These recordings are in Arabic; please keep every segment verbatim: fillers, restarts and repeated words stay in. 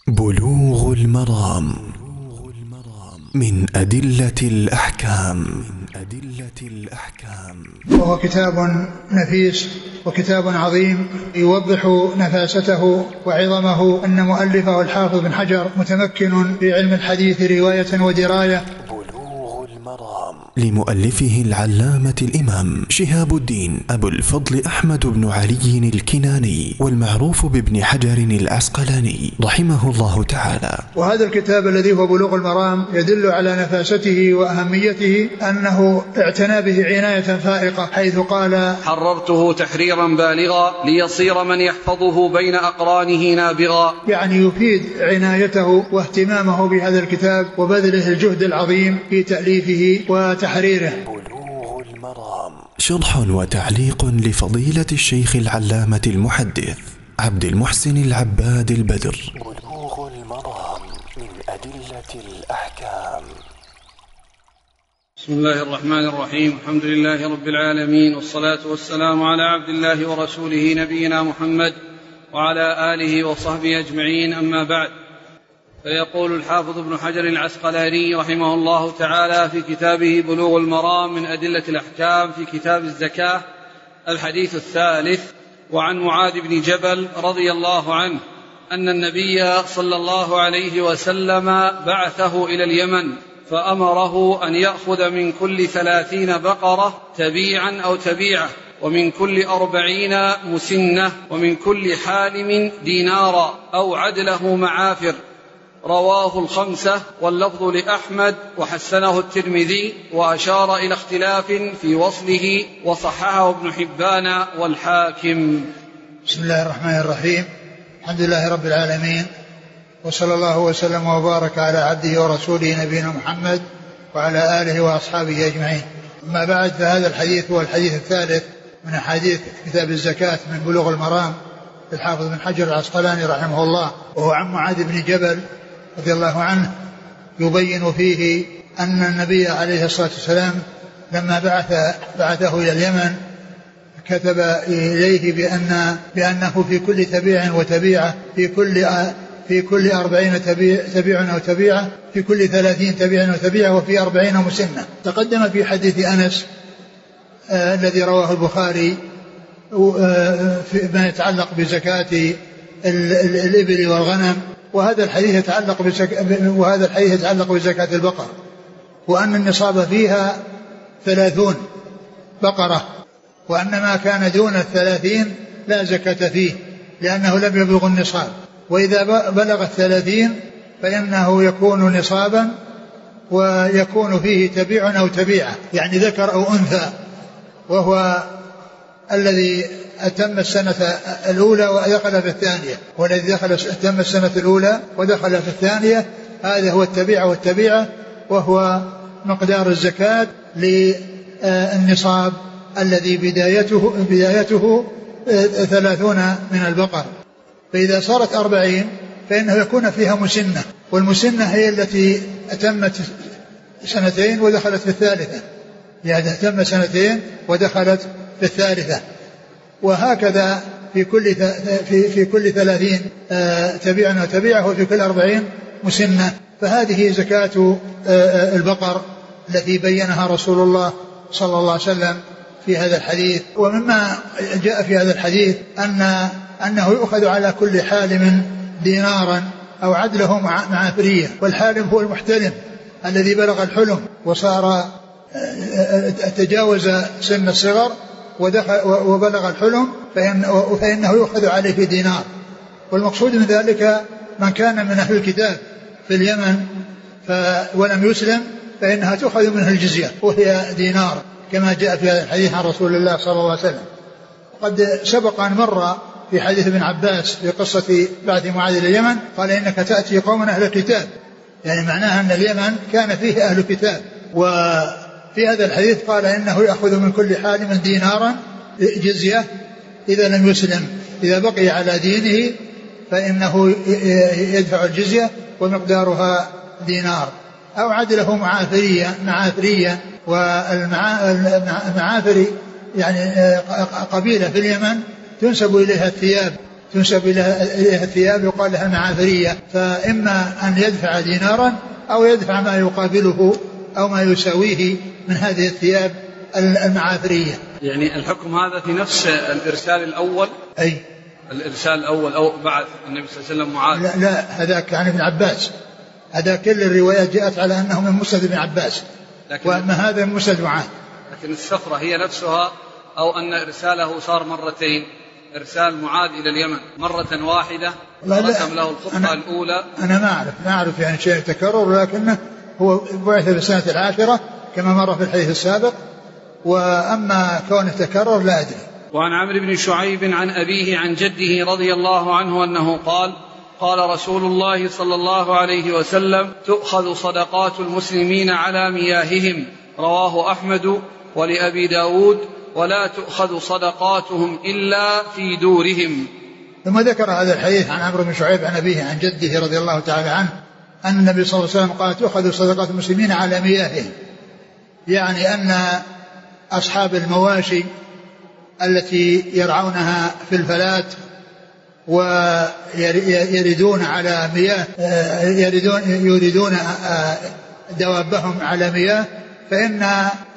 بلوغ المرام من أدلة الأحكام. وهو كتاب نفيس وكتاب عظيم يوضح نفاسته وعظمه. أن مؤلفه الحافظ بن حجر متمكن في علم الحديث رواية ودراية. لمؤلفه العلامة الإمام شهاب الدين أبو الفضل أحمد بن علي الكناني، والمعروف بابن حجر العسقلاني رحمه الله تعالى. وهذا الكتاب الذي هو بلوغ المرام يدل على نفاسته وأهميته، أنه اعتنى به عناية فائقة، حيث قال: حررته تحريرا بالغا ليصير من يحفظه بين أقرانه نابغا. يعني يفيد عنايته واهتمامه بهذا الكتاب وبذله الجهد العظيم في تأليفه وتحريره. بلوغ المرام شرح وتعليق لفضيلة الشيخ العلامة المحدث عبد المحسن العباد البدر. بلوغ المرام من أدلة الأحكام. بسم الله الرحمن الرحيم. الحمد لله رب العالمين، والصلاة والسلام على عبد الله ورسوله نبينا محمد وعلى آله وصحبه أجمعين، أما بعد. فيقول الحافظ ابن حجر العسقلاني رحمه الله تعالى في كتابه بلوغ المرام من أدلة الأحكام في كتاب الزكاة الحديث الثالث: وعن معاذ بن جبل رضي الله عنه أن النبي صلى الله عليه وسلم بعثه إلى اليمن فأمره أن يأخذ من كل ثلاثين بقرة تبيعا أو تبيعة، ومن كل أربعين مسنة، ومن كل حالم دينارا أو عدله معافر. رواه الخمسة، واللفظ لأحمد، وحسنه الترمذي، وأشار إلى اختلاف في وصله، وصححه ابن حبان والحاكم. بسم الله الرحمن الرحيم. الحمد لله رب العالمين، وصلى الله وسلم وبارك على عبده ورسوله نبينا محمد وعلى آله وأصحابه أجمعين. أما بعد، فهذا الحديث هو الحديث الثالث من أحاديث كتاب الزكاة من بلوغ المرام للحافظ بن حجر العسقلاني رحمه الله، وهو عن معاذ بن جبل رضي الله عنه، يبين فيه أن النبي عليه الصلاة والسلام لما بعث بعثه إلى اليمن كتب إليه بأن بأنه في كل تبيع وتبيعة، في كل في كل أربعين تبيع, تبيع أو تبيعة، في كل ثلاثين تبيع وتبيعة، وفي أربعين مسنة. تقدم في حديث أنس آه الذي رواه البخاري آه فيما يتعلق بزكاة الإبل والغنم، وهذا الحديث يتعلق بزكاة وهذا الحديث يتعلق بزكاة البقر، وأن النصاب فيها ثلاثون بقرة، وأن ما كان دون الثلاثين لا زكاة فيه لأنه لم يبلغ النصاب، وإذا بلغ الثلاثين فإنه يكون نصابا ويكون فيه تبيع أو تبيعة، يعني ذكر أو أنثى، وهو الذي أتم السنة الأولى ودخل في الثانية، والذي دخل أتم السنة الأولى ودخل في الثانية، هذا هو التبيع والتبيعة، وهو مقدار الزكاة للنصاب الذي بدايته بدايته ثلاثون من البقر. فإذا صارت أربعين فإنه يكون فيها مسنة، والمسنة هي التي أتمت سنتين ودخلت في الثالثة، يعني أتم سنتين ودخلت في الثالثة. وهكذا في كل في في كل ثلاثين تبيعا وتبيعه، وفي كل أربعين مسنة. فهذه زكاة البقر التي بينها رسول الله صلى الله عليه وسلم في هذا الحديث. ومما جاء في هذا الحديث أن أنه يؤخذ على كل حالم دينارا أو عدله معافرية، والحالم هو المحتلم الذي بلغ الحلم وصار تجاوز سن الصغر ودخل وبلغ الحلم، فإنه يؤخذ عليه في دينار. والمقصود من ذلك من كان من أهل الكتاب في اليمن ولم يسلم فإنها تؤخذ منه الجزية، وهي دينار، كما جاء في هذا الحديث عن رسول الله صلى الله عليه وسلم. وقد سبق أن مر في حديث ابن عباس في قصة بعث معاذ إلى اليمن، قال إنك تأتي قوما أهل الكتاب، يعني معناها أن اليمن كان فيه أهل الكتاب. وفي هذا الحديث قال إنه يأخذ من كل حالم دينارا جزية إذا لم يسلم، إذا بقي على دينه فإنه يدفع الجزية ومقدارها دينار، أو عدله معافريا معافريا والمعافري يعني قبيلة في اليمن تنسب إليها الثياب تنسب إليها الثياب يقال لها المعافرية. فإما أن يدفع دينارا أو يدفع ما يقابله أو ما يساويه من هذه الثياب المعافرية. يعني الحكم هذا في نفس الإرسال الأول؟ أي الإرسال الأول أو بعد النبي صلى الله عليه وسلم معاذ؟ لا, لا هذاك عن ابن عباس. هذا كل الروايات جاءت على أنه من مسند ابن عباس، وأما هذا من مسند معاذ. لكن السفرة هي نفسها أو أن إرساله صار مرتين؟ إرسال معاذ إلى اليمن مرة واحدة رسم له الخطة أنا الأولى. أنا ما أعرف ما أعرف يعني شيء تكرر، لكنه هو بعث في السنة العاشرة كما مر في الحديث السابق، وأما كونه تكرر لا أدري. وعن عمرو بن شعيب عن أبيه عن جده رضي الله عنه أنه قال قال رسول الله صلى الله عليه وسلم تؤخذ صدقات المسلمين على مياههم، رواه أحمد ولأبي داود، ولا تؤخذ صدقاتهم إلا في دورهم. ثم ذكر هذا الحديث عن عمرو بن شعيب عن أبيه عن جده رضي الله تعالى عنه أن النبي صلى الله عليه وسلم قال تؤخذ صدقات المسلمين على مياههم، يعني أن أصحاب المواشي التي يرعونها في الفلات ويردون على مياه يردون يريدون دوابهم على مياه، فإن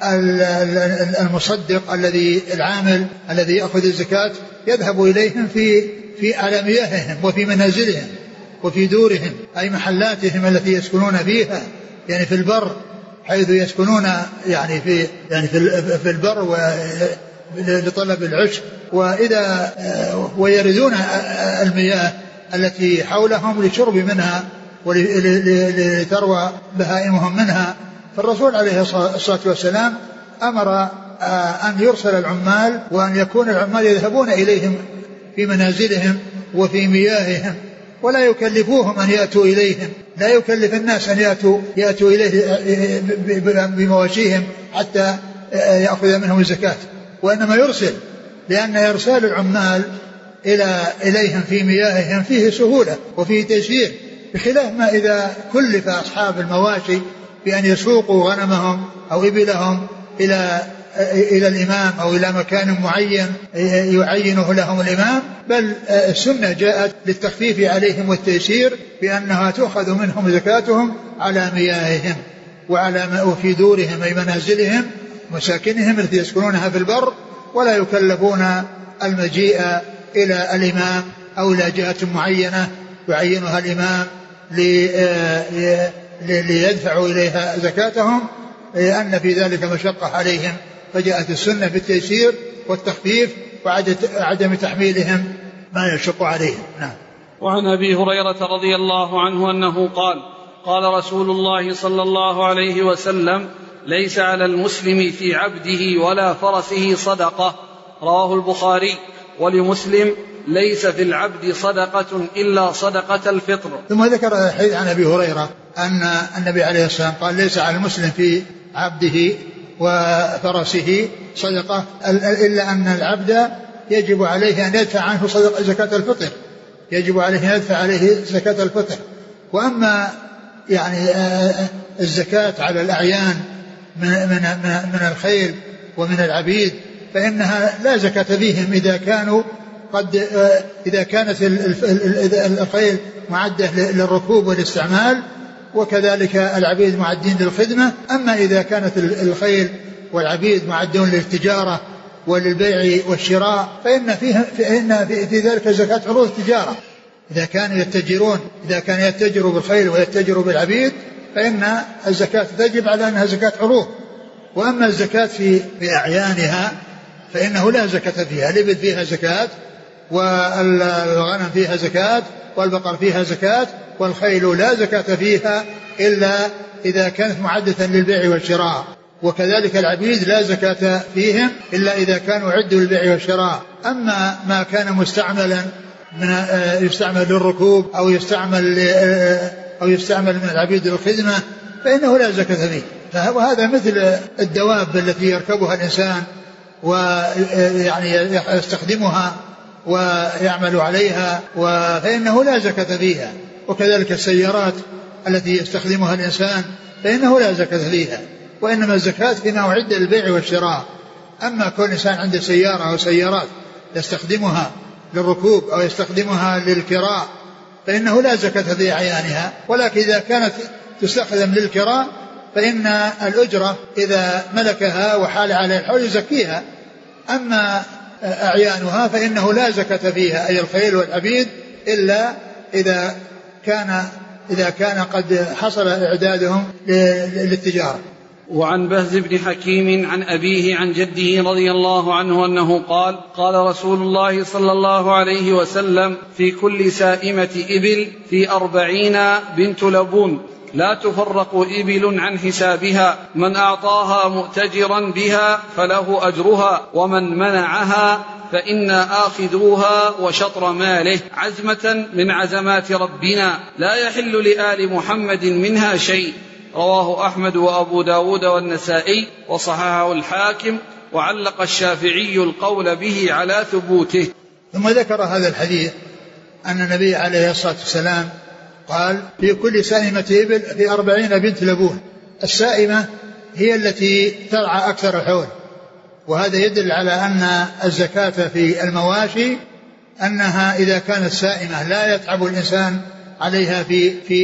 المصدق الذي العامل الذي يأخذ الزكاة يذهب إليهم في في على مياههم وفي منازلهم وفي دورهم، أي محلاتهم التي يسكنون فيها، يعني في البر حيث يسكنون يعني في يعني في في البر لطلب العشب، وإذا ويردون المياه التي حولهم لشرب منها ولتروى بهائمهم منها. فالرسول عليه الصلاة والسلام أمر أن يرسل العمال وأن يكون العمال يذهبون إليهم في منازلهم وفي مياههم، ولا يكلفوهم أن يأتوا إليهم، لا يكلف الناس أن يأتوا, يأتوا إليه بمواشيهم حتى يأخذ منهم الزكاة، وإنما يرسل، لأن إرسال العمال إلى إليهم في مياههم فيه سهولة وفيه تيسير، بخلاف ما إذا كلف أصحاب المواشي بأن يسوقوا غنمهم أو إبلهم إلى إلى الإمام أو إلى مكان معين يعينه لهم الإمام. بل السنة جاءت للتخفيف عليهم والتيسير بأنها تؤخذ منهم زكاتهم على مياههم وعلى وفي دورهم أي منازلهم مساكنهم التي يسكنونها في البر، ولا يكلفون المجيء إلى الإمام أو إلى جهة معينة يعينها الإمام ليدفعوا إليها زكاتهم، لأن في ذلك مشقة عليهم. فجاءت السنة بالتيسير والتخفيف وعدم تحميلهم ما يشق عليهم. نعم. وعن أبي هريرة رضي الله عنه أنه قال قال رسول الله صلى الله عليه وسلم ليس على المسلم في عبده ولا فرسه صدقة، رواه البخاري. ولمسلم ليس في العبد صدقة إلا صدقة الفطر. ثم ذكر الحديث عن أبي هريرة أن النبي عليه الصلاة والسلام قال ليس على المسلم في عبده وفرسه صدقة إلا أن العبد يجب عليه أن يدفع عنه صدقة زكاة الفطر، يجب عليه أن يدفع عليه زكاة الفطر. وأما يعني الزكاة على الأعيان من, من, من الخيل ومن العبيد فإنها لا زكاة فيهم إذا كانوا قد إذا كانت الخيل معدة للركوب والاستعمال، وكذلك العبيد معدين للخدمة. أما إذا كانت الخيل والعبيد معدون للتجارة وللبيع والشراء فإن فيها فإن في ذلك زكاة عروض التجارة. إذا كانوا يتجرون إذا كان يتجروا بالخيل ويتجروا بالعبيد فإن الزكاة تجب على أنها زكاة عروض. وأما الزكاة في بأعيانها فإنه لا زكاة فيها. الإبل فيها زكاة، والغنم فيها زكاة، والبقر فيها زكاة، والخيل لا زكاة فيها إلا إذا كانت معدة للبيع والشراء، وكذلك العبيد لا زكاة فيهم إلا إذا كانوا عدوا للبيع والشراء. أما ما كان مستعملا من يستعمل للركوب أو يستعمل أو يستعمل من العبيد للخدمة فإنه لا زكاة فيه. وهذا مثل الدواب التي يركبها الإنسان ويعني يستخدمها ويعمل عليها فإنه لا زكاة فيها، وكذلك السيارات التي يستخدمها الإنسان فإنه لا زكاة فيها، وإنما الزكاة فيما أعد للبيع والشراء. أما كل إنسان عنده سيارة أو سيارات يستخدمها للركوب أو يستخدمها للكراء فإنه لا زكاة في أعيانها، ولكن إذا كانت تستخدم للكراء فإن الأجرة إذا ملكها وحال عليه الحول يزكيها. أما أعيانها فإنه لا زكاة فيها، أي الخيل والعبيد، إلا إذا كان إذا كان قد حصل إعدادهم للتجارة. وعن بهز بن حكيم عن أبيه عن جده رضي الله عنه أنه قال قال رسول الله صلى الله عليه وسلم في كل سائمة إبل في أربعين بنت لبون لا تفرق إبل عن حسابها، من أعطاها مؤتجرا بها فله أجرها، ومن منعها فإنا آخذوها وشطر ماله، عزمة من عزمات ربنا لا يحل لآل محمد منها شيء. رواه أحمد وأبو داود والنسائي وصححه الحاكم، وعلق الشافعي القول به على ثبوته. ثم ذكر هذا الحديث أن النبي عليه الصلاة والسلام قال في كل سائمة إبل في أربعين بنت لبون. السائمة هي التي ترعى أكثر الحول، وهذا يدل على أن الزكاة في المواشي أنها إذا كانت سائمة لا يتعب الإنسان عليها في في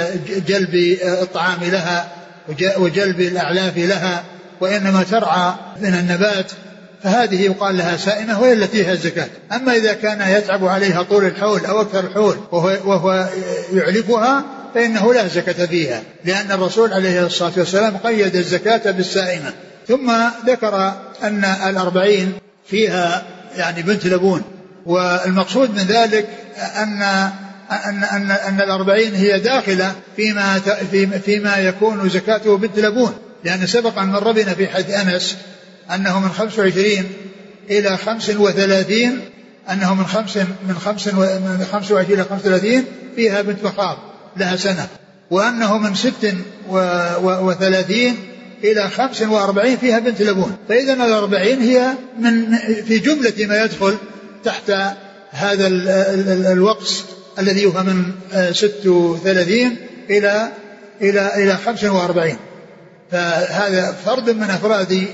جلب الطعام لها وجلب الأعلاف لها، وإنما ترعى من النبات، فهذه يقال لها سائمة وهي التي فيها الزكاة. أما إذا كان يتعب عليها طول الحول أو أكثر الحول وهو, وهو يعلفها فإنه لا زكاة فيها، لأن الرسول عليه الصلاة والسلام قيد الزكاة بالسائمة. ثم ذكر أن الأربعين فيها يعني بنت لبون، والمقصود من ذلك أن أن أن أن الأربعين هي داخلة فيما فيما يكون زكاته بنت لبون، لأن سبق أن مر بنا في حديث أنس أنه من خمس وعشرين إلى خمس وثلاثين أنه من خمس من خمس من خمس وعشرين إلى خمس وثلاثين فيها بنت مخاض لها سنة، وأنه من ست وثلاثين إلى خمس وأربعين فيها بنت لبون. فإذا الأربعين هي من في جملة ما يدخل تحت هذا الوقت الذي هو من ست وثلاثين إلى إلى إلى خمس وأربعين. فهذا فرد من أفراد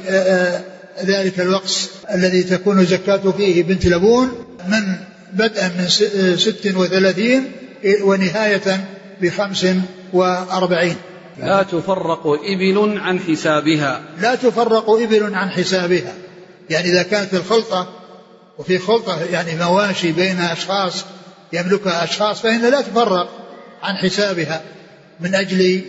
ذلك الوقت الذي تكون زكاة فيه بنت لبون، من بدءا من ست وثلاثين ونهاية بخمس وأربعين. لا تفرق إبل عن حسابها. لا تفرق إبل عن حسابها، يعني إذا كانت الخلطة وفي خلطة يعني مواشي بين أشخاص يملكها أشخاص فإن لا تفرق عن حسابها من أجل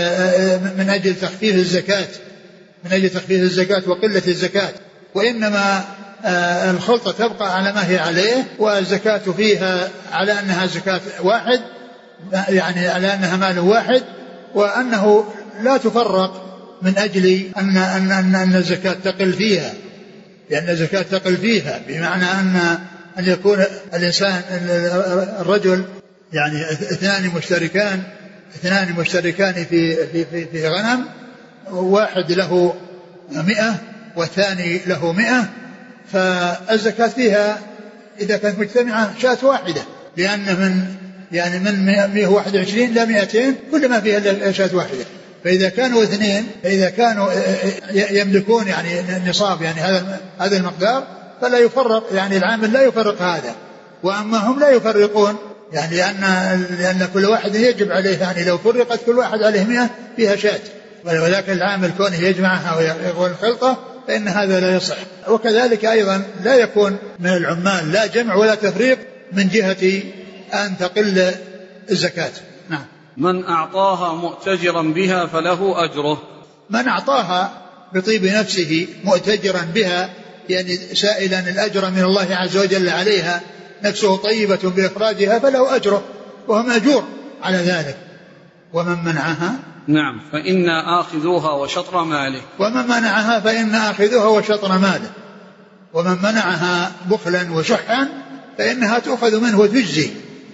من أجل تخفيف الزكاة من أجل تخفيف الزكاة وقلة الزكاة، وإنما الخلطة تبقى على ما هي عليه، والزكاة فيها على أنها زكاة واحد، يعني على أنها مال واحد، وأنه لا تفرق من أجل أن أن أن, أن الزكاة تقل فيها، لأن الزكاة تقل فيها بمعنى أن أن يكون الإنسان الرجل يعني اثنان مشتركان اثنان مشتركان في في في, في غنم، واحد له مئة والثاني له مئة، فالزكاة فيها إذا كانت مجتمعة شاة واحدة، لأن من يعني من مئة وواحد وعشرين إلى مئتين كل ما فيها شاة واحدة. فإذا كانوا اثنين فإذا كانوا يملكون يعني نصاب يعني هذا هذا المقدار فلا يفرق، يعني العامل لا يفرق هذا، وأما هم لا يفرقون، يعني لأن لأن كل واحد يجب عليه، يعني لو فرقت كل واحد عليه مئة فيها شاة، ولكن العامل كونه يجمعها ويقول الخلطة فإن هذا لا يصح. وكذلك أيضا لا يكون من العمال لا جمع ولا تفريق من جهة أن تقل الزكاة. نعم. من أعطاها مؤتجرا بها فله أجره. من أعطاها بطيب نفسه مؤتجرا بها، يعني سائلا الأجر من الله عز وجل عليها، نفسه طيبة بإخراجها فله أجره وهو مأجور على ذلك. ومن منعها نعم فإنا آخذوها وشطر ماله. ومن منعها فإنا آخذوها وشطر ماله. ومن منعها بخلا وشحا فإنها تؤخذ منه وتجزي،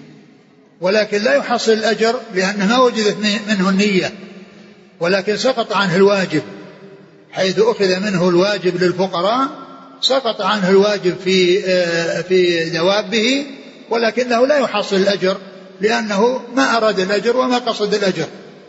ولكن لا يحصل الأجر لأن ما وجدت منه النية، ولكن سقط عنه الواجب، حيث أخذ منه الواجب للفقراء سقط عنه الواجب في في دوابه، ولكنه لا يحصل الأجر لأنه ما أراد الأجر وما قصد الأجر،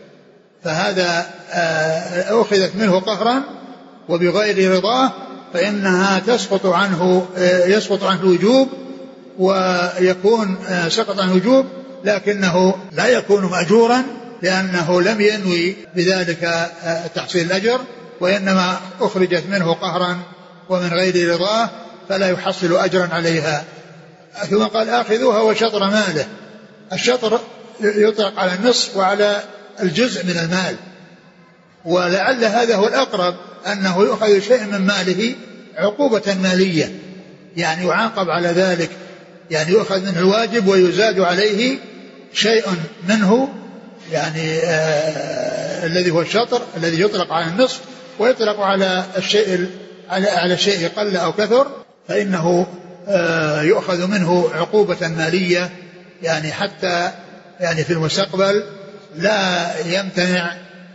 فهذا أخذت منه قهرا وبغير رضاه، فإنها تسقط عنه يسقط عنه الوجوب ويكون سقط عن وجوب، لكنه لا يكون مأجورا لأنه لم ينوي بذلك تحصيل الأجر، وإنما أخرجت منه قهرا ومن غير رضاه فلا يحصل أجرا عليها. ثم قال آخذوها وشطر ماله. الشطر يطلق على النصف وعلى الجزء من المال، ولعل هذا هو الأقرب، أنه يؤخذ شيء من ماله عقوبة مالية، يعني يعاقب على ذلك، يعني يؤخذ منه الواجب ويزاد عليه شيء منه، يعني آه الذي هو الشطر الذي يطلق على النصف ويطلق على الشيء على على شيء قل أو كثر، فإنه آه يؤخذ منه عقوبة مالية، يعني حتى يعني في المستقبل لا يمتنع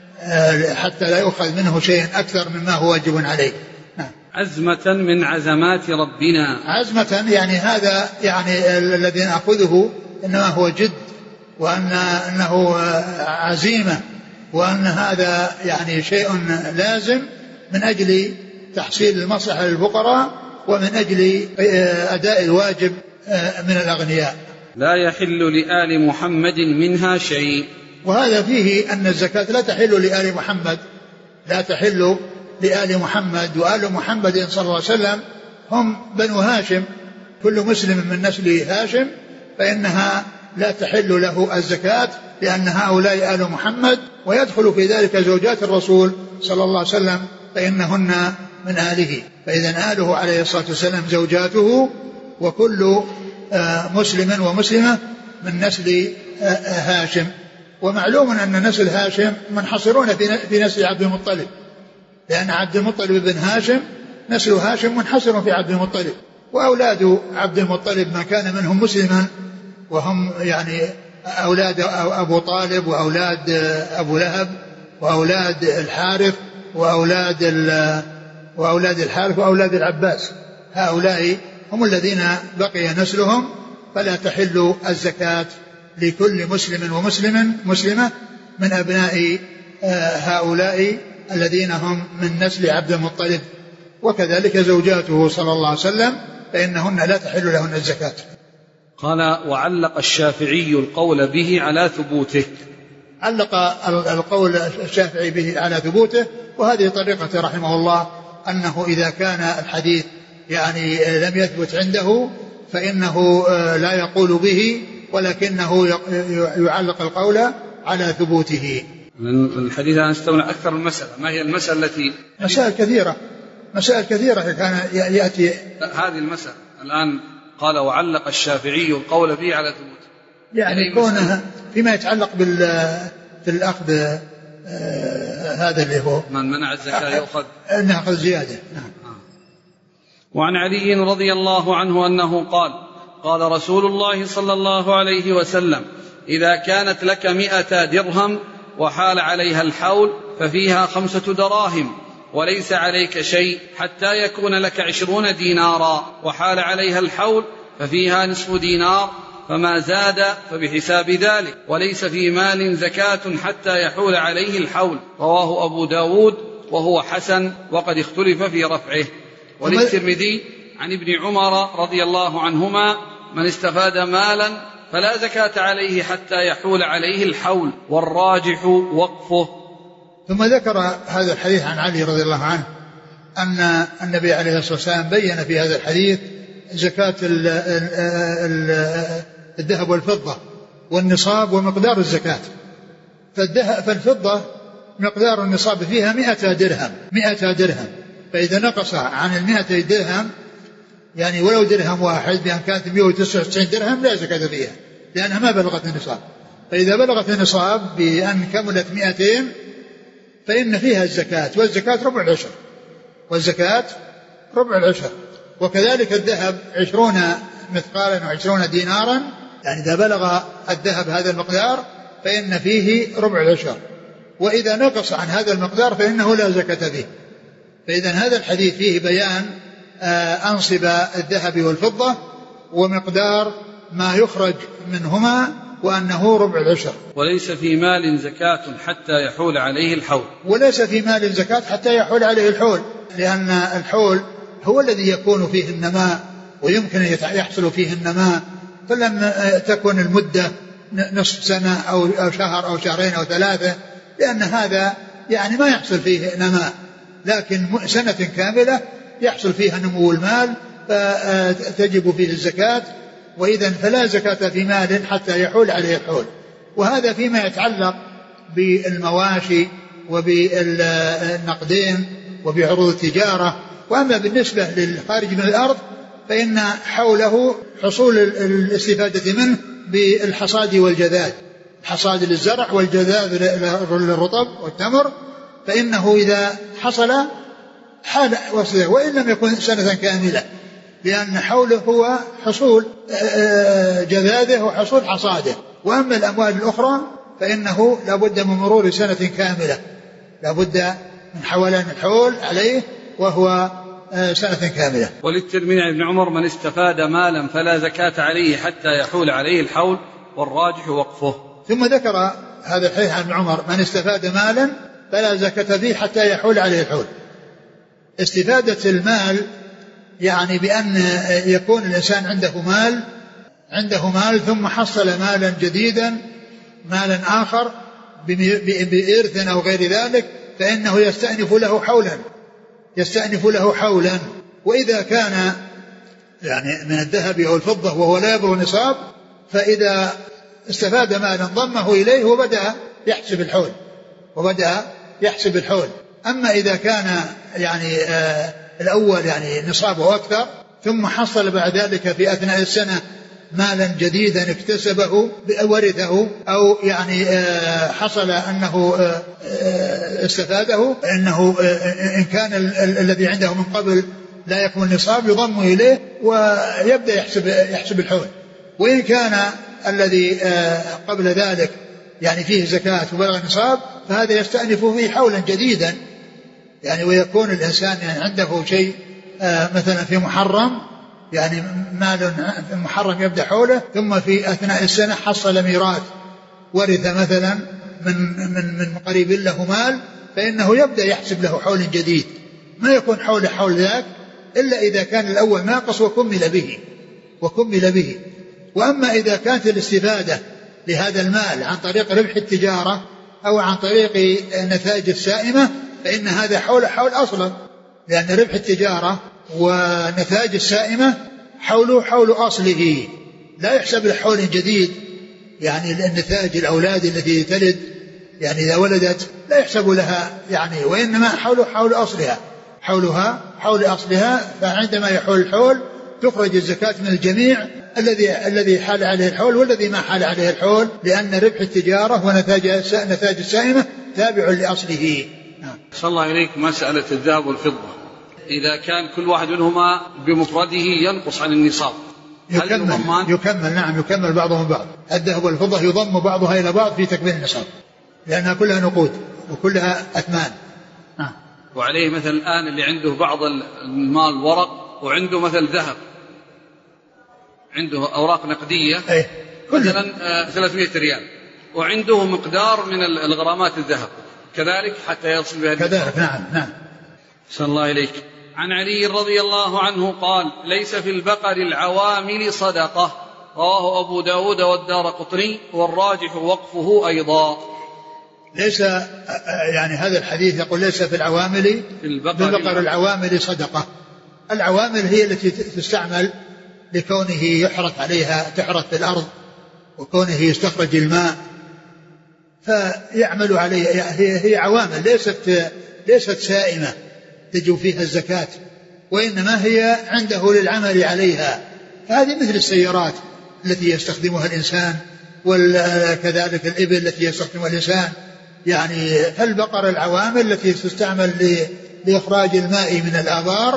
آه حتى لا يؤخذ منه شيء أكثر مما هو واجب عليه. نعم. عزمة من عزمات ربنا. عزمة يعني هذا يعني الذي نأخذه إنما هو جد، وأن أنه عزيمة، وأن هذا يعني شيء لازم من أجل تحصيل المصلحة للفقراء ومن أجل أداء الواجب من الأغنياء. لا يحل لآل محمد منها شيء. وهذا فيه أن الزكاة لا تحل لآل محمد، لا تحل لآل محمد، وآل محمد صلى الله عليه وسلم هم بنو هاشم، كل مسلم من نسل هاشم فإنها لا تحل له الزكاة، لأن هؤلاء آل محمد، ويدخل في ذلك زوجات الرسول صلى الله عليه وسلم فإنهن من آله، فإذا آله عليه الصلاة والسلام زوجاته، وكل مسلم ومسلمة من نسل هاشم. ومعلوم أن نسل هاشم منحصرون في نسل عبد المطلب، لأن عبد المطلب بن هاشم نسل هاشم منحصر في عبد المطلب، وأولاد عبد المطلب من كان منهم مسلما وهم يعني أولاد أبو طالب وأولاد أبو لهب وأولاد الحارث وأولاد وأولاد الحارث وأولاد العباس، هؤلاء هم الذين بقي نسلهم، فلا تحل الزكاة لكل مسلم ومسلم مسلمة من أبناء هؤلاء الذين هم من نسل عبد المطلب، وكذلك زوجاته صلى الله عليه وسلم فإنهن لا تحل لهن الزكاة. قال وعلق الشافعي القول به على ثبوته. علق القول الشافعي به على ثبوته، وهذه طريقة رحمه الله، أنه إذا كان الحديث يعني لم يثبت عنده فإنه لا يقول به، ولكنه يعلق القول على ثبوته. الحديث عن استولى أكثر المسألة، ما هي المسألة التي مسائل كثيرة مسائل كثيرة كان يأتي هذه المسألة الآن. قال وعلق الشافعي القول به على ثبوته، يعني كونها فيما يتعلق بال في الأخذ آه هذا اللي هو من منع الزكاة يأخذ نأخذ زيادة. نعم. آه. وعن علي رضي الله عنه أنه قال قال رسول الله صلى الله عليه وسلم إذا كانت لك مئة درهم وحال عليها الحول ففيها خمسة دراهم وليس عليك شيء حتى يكون لك عشرون دينارا وحال عليها الحول ففيها نصف دينار فما زاد فبحساب ذلك، وليس في مال زكاة حتى يحول عليه الحول. رواه أبو داود وهو حسن وقد اختلف في رفعه. وللترمذي عن ابن عمر رضي الله عنهما من استفاد مالا فلا زكاة عليه حتى يحول عليه الحول والراجح وقفه. ثم ذكر هذا الحديث عن علي رضي الله عنه أن النبي عليه الصلاة والسلام بين في هذا الحديث زكاة الذهب والفضة والنصاب ومقدار الزكاة. فالفضة مقدار النصاب فيها مئة درهم مئة درهم، فإذا نقص عن المئة درهم يعني ولو درهم واحد بأن كانت مئة وتسعة وتسعين درهم لا زكاة فيها لأنها ما بلغت النصاب. فإذا بلغت النصاب بأن كملت مئتين فإن فيها الزكاة، والزكاة ربع العشر والزكاة ربع العشر. وكذلك الذهب عشرون مثقالا وعشرون دينارا، يعني إذا بلغ الذهب هذا المقدار فإن فيه ربع العشر، وإذا نقص عن هذا المقدار فإنه لا زكاة فيه. فإذا هذا الحديث فيه بيان أنصب الذهب والفضة ومقدار ما يخرج منهما وأنه ربع العشر. وليس في مال زكاة حتى يحول عليه الحول. وليس في مال زكاة حتى يحول عليه الحول، لأن الحول هو الذي يكون فيه النماء ويمكن أن يحصل فيه النماء، فلم تكن المدة نصف سنة أو شهر أو شهرين أو ثلاثة، لأن هذا يعني ما يحصل فيه نماء، لكن سنة كاملة يحصل فيها نمو المال فتجب فيه الزكاة. وإذن فلا زكاة في مال حتى يحول عليه الحول. وهذا فيما يتعلق بالمواشي وبالنقدين وبعروض التجارة. وأما بالنسبة للخارج من الأرض فإن حوله حصول الاستفادة منه بالحصاد والجذاذ، حصاد للزرع والجذاذ للرطب والتمر، فإنه إذا حصل حال وصله وإن لم يكن سنة كاملة، لأن حوله هو حصول جذاذه وحصول حصاده. وأما الأموال الأخرى فإنه لابد من مرور سنة كاملة، لابد من حولان الحول عليه وهو سنة كاملة. وللترمذي عن ابن عمر: من استفاد مالا فلا زكاة عليه حتى يحول عليه الحول والراجح وقفه. ثم ذكر هذا الحديث عن ابن عمر: من استفاد مالا فلا زكاة فيه حتى يحول عليه الحول. استفادة المال يعني بأن يكون الإنسان عنده مال عنده مال ثم حصل مالا جديدا، مالا آخر بإرث أو غير ذلك، فإنه يستأنف له حولا يستأنف له حولا. وإذا كان يعني من الذهب أو الفضة وهو لا يبلغ نصاب، فإذا استفاد مالا ضمه إليه وبدأ يحسب الحول وبدأ يحسب الحول. أما إذا كان يعني آه الأول يعني نصابه أكثر ثم حصل بعد ذلك في أثناء السنة مالا جديدا اكتسبه ورثه أو يعني آه حصل أنه آه استفاده، أنه آه إن كان ال- ال- الذي عنده من قبل لا يكمل نصاب يضم إليه ويبدأ يحسب, يحسب الحول. وإن كان الذي آه قبل ذلك يعني فيه زكاة وبلغ نصاب فهذا يستأنف فيه حولا جديدا، يعني ويكون الإنسان يعني عنده شيء آه مثلا في محرم، يعني مال في محرم يبدأ حوله، ثم في أثناء السنة حصل ميراث ورث مثلا من من من قريب له مال، فإنه يبدأ يحسب له حول جديد، ما يكون حول حول ذاك إلا إذا كان الأول ناقص وكمل به وكمل به. وأما إذا كانت الاستفادة لهذا المال عن طريق ربح التجارة أو عن طريق النتائج السائمة فإن هذا حول حول أصلا، لأن ربح التجارة ونتائج السائمة حوله حول أصله، لا يحسب الحول جديد. يعني النتائج الأولاد التي تلد يعني إذا ولدت لا يحسب لها يعني، وإنما حول حول أصلها حولها حول أصلها. فعندما يحول الحول تخرج الزكاة من الجميع، الذي الذي حال عليه الحول والذي ما حال عليه الحول، لأن ربح التجارة ونتائج نتائج السائمة تابع لأصله. صلى الله إليك. مسألة الذهب والفضة إذا كان كل واحد منهما بمفرده ينقص عن النصاب يكمل, يكمل نعم يكمل بعضهم بعض. الذهب والفضة يضم بعضها إلى بعض في تكميل النصاب، لأنها كلها نقود وكلها أثمان. نعم. وعليه مثل الآن اللي عنده بعض المال ورق وعنده مثل ذهب، عنده أوراق نقدية أيه. مثلا ثلاثمائة ريال وعنده مقدار من الغرامات الذهب كذلك حتى يصل بها كذلك. نعم نعم. صلى الله إليك. عن علي رضي الله عنه قال: ليس في البقر العوامل صدقة، رواه أبو داود والدارقطني والراجح وقفه أيضا. ليس يعني هذا الحديث يقول ليس في العوامل في البقر, البقر العوامل صدقة. العوامل هي التي تستعمل لكونه يحرث عليها تحرث في الأرض وكونه يستخرج الماء فيعمل عليها، هي, هي عوامل ليست ليست سائمة تجب فيها الزكاة، وإنما هي عنده للعمل عليها. هذه مثل السيارات التي يستخدمها الإنسان وكذلك الإبل التي يستخدمها الإنسان. يعني فالبقر العوامل التي تستعمل لإخراج الماء من الآبار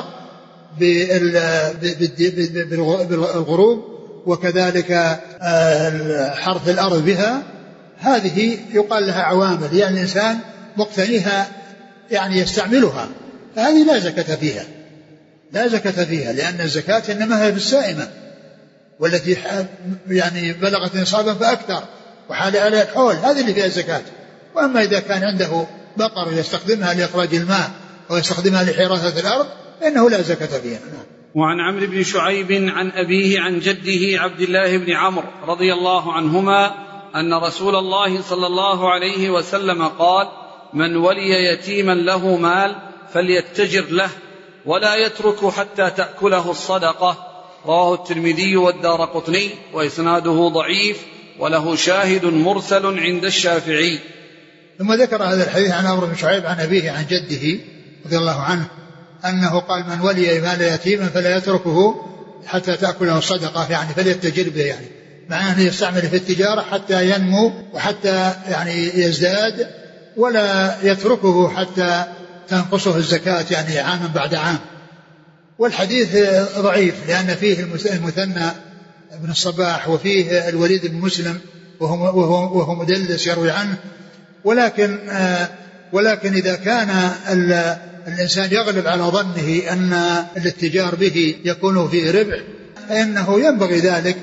بالغروب وكذلك حرث الأرض بها، هذه يقال لها عوامل، يعني الإنسان مقتنيها يعني يستعملها، فهذه لا زكاة فيها لا زكاة فيها لأن الزكاة إنما هي في السائمة والتي يعني بلغت نصابا فأكثر وحال عليها الحول، هذه اللي فيها الزكاة. وأما إذا كان عنده بقر يستخدمها لإخراج الماء أو يستخدمها لحراثة الأرض فإنه لا زكاة فيها. وعن عمرو بن شعيب عن أبيه عن جده عبد الله بن عمرو رضي الله عنهما أن رسول الله صلى الله عليه وسلم قال: من ولي يتيما له مال فليتجر له ولا يترك حتى تأكله الصدقة. رواه الترمذي والدارقطني وإسناده ضعيف وله شاهد مرسل عند الشافعي. ثم ذكر هذا الحديث عن عمرو بن شعيب عن أبيه عن جده رضي الله عنه أنه قال: من ولي مال يتيما فلا يتركه حتى تأكله الصدقة، يعني فليتجر به، يعني معناه أنه يستعمل في التجارة حتى ينمو وحتى يعني يزداد، ولا يتركه حتى تنقصه الزكاة يعني عاما بعد عام. والحديث ضعيف لأن فيه المثنى بن الصباح وفيه الوليد بن مسلم وهو, وهو, وهو مدلس يروي عنه، ولكن ولكن إذا كان الإنسان يغلب على ظنه أن الاتجار به يكون فيه ربح فإنه ينبغي ذلك.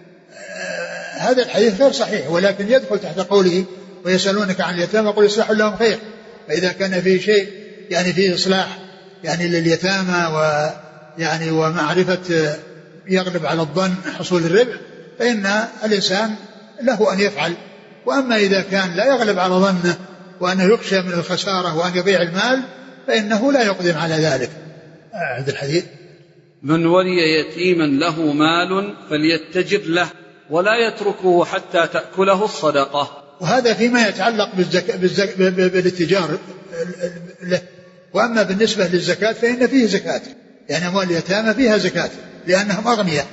هذا الحديث غير صحيح، ولكن يدخل تحت قوله: ويسألونك عن اليتامى قل إصلاح لهم خير. فإذا كان فيه شيء يعني فيه إصلاح يعني لليتامى ويعني ومعرفة يغلب على الظن حصول الربح فإن الإنسان له أن يفعل. وأما إذا كان لا يغلب على ظنه وأنه يخشى من الخسارة وأن يضيع المال فإنه لا يقدم على ذلك. هذا الحديث: من ولي يتيما له مال فليتجر له ولا يتركه حتى تأكله الصدقة. وهذا فيما يتعلق بالزك... بالزك... بالاتجار له. وأما بالنسبة للزكاة فإن فيه زكاة، يعني أموال اليتامى فيها زكاة لأنهم أغنياء،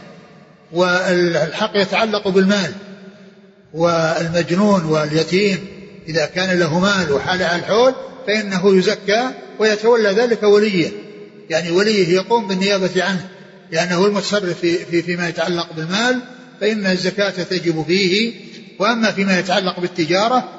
والحق يتعلق بالمال. والمجنون واليتيم إذا كان له مال وحال على الحول فإنه يزكى ويتولى ذلك وليه، يعني وليه يقوم بالنيابة عنه لأنه المتصرف في في فيما يتعلق بالمال، فإن الزكاة تجب فيه. وأما فيما يتعلق بالتجارة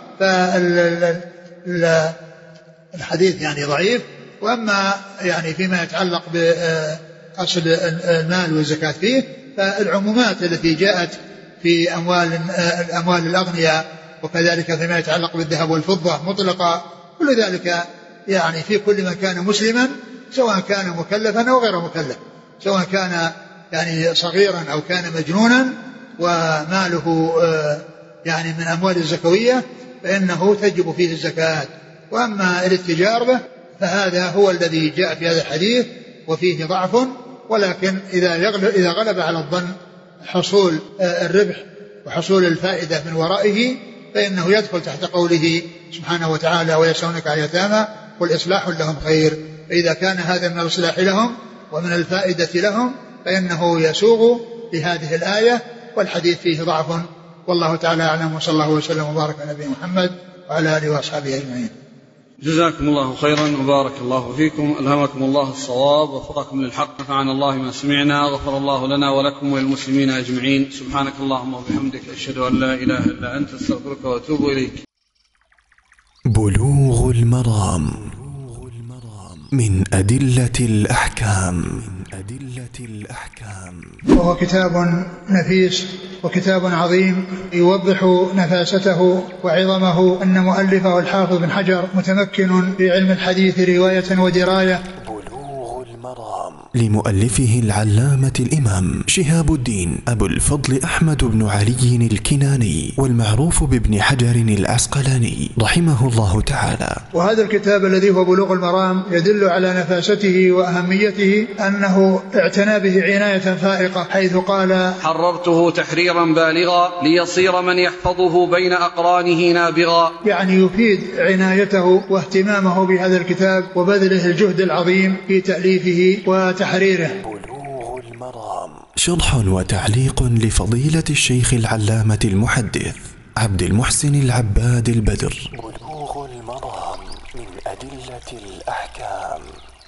فالحديث يعني ضعيف. وأما يعني فيما يتعلق بأصل المال والزكاة فيه فالعمومات التي جاءت في أموال الأموال الأغنياء وكذلك فيما يتعلق بالذهب والفضة مطلقة، كل ذلك يعني في كل من كان مسلما سواء كان مكلفا أو غير مكلف، سواء كان يعني صغيرا أو كان مجنونا وماله يعني من أموال الزكوية فإنه تجب فيه الزكاة. وأما الاتجار به فهذا هو الذي جاء في هذا الحديث وفيه ضعف، ولكن إذا يغلب إذا غلب على الظن حصول الربح وحصول الفائدة من ورائه فإنه يدخل تحت قوله سبحانه وتعالى: ويسألونك عن اليتامى قل إصلاح لهم خير. فإذا كان هذا من الإصلاح لهم ومن الفائدة لهم فإنه يسوغ لهذه الآية، والحديث فيه ضعف. والله تعالى أعلم، وصلى الله وسلم وبارك على نبينا محمد وعلى آله وأصحابه أجمعين. جزاكم الله خيرا وبارك الله فيكم، ألهمكم الله الصواب ووفقكم للحق، نفعنا الله ما سمعنا، غفر الله لنا ولكم وللمسلمين أجمعين. سبحانك اللهم وبحمدك، أشهد أن لا إله إلا أنت، استغفرك وأتوب إليك. بلوغ المرام من أدلة الأحكام. أدلة الأحكام وهو كتاب نفيس وكتاب عظيم يوضح نفاسته وعظمه. أن مؤلفه الحافظ بن حجر متمكن في علم الحديث رواية ودراية. بلوغ المرام لمؤلفه العلامة الإمام شهاب الدين أبو الفضل أحمد بن علي الكناني، والمعروف بابن حجر العسقلاني رحمه الله تعالى. وهذا الكتاب الذي هو بلوغ المرام يدل على نفاسته وأهميته، أنه اعتنى به عناية فائقة، حيث قال: حررته تحريرا بالغا ليصير من يحفظه بين أقرانه نابغا. يعني يفيد عنايته واهتمامه بهذا الكتاب وبذله الجهد العظيم في تأليفه وتحريره. بلوغ المرام شرح وتعليق لفضيلة الشيخ العلامة المحدث عبد المحسن العباد البدر. بلوغ المرام من أدلة الأحكام.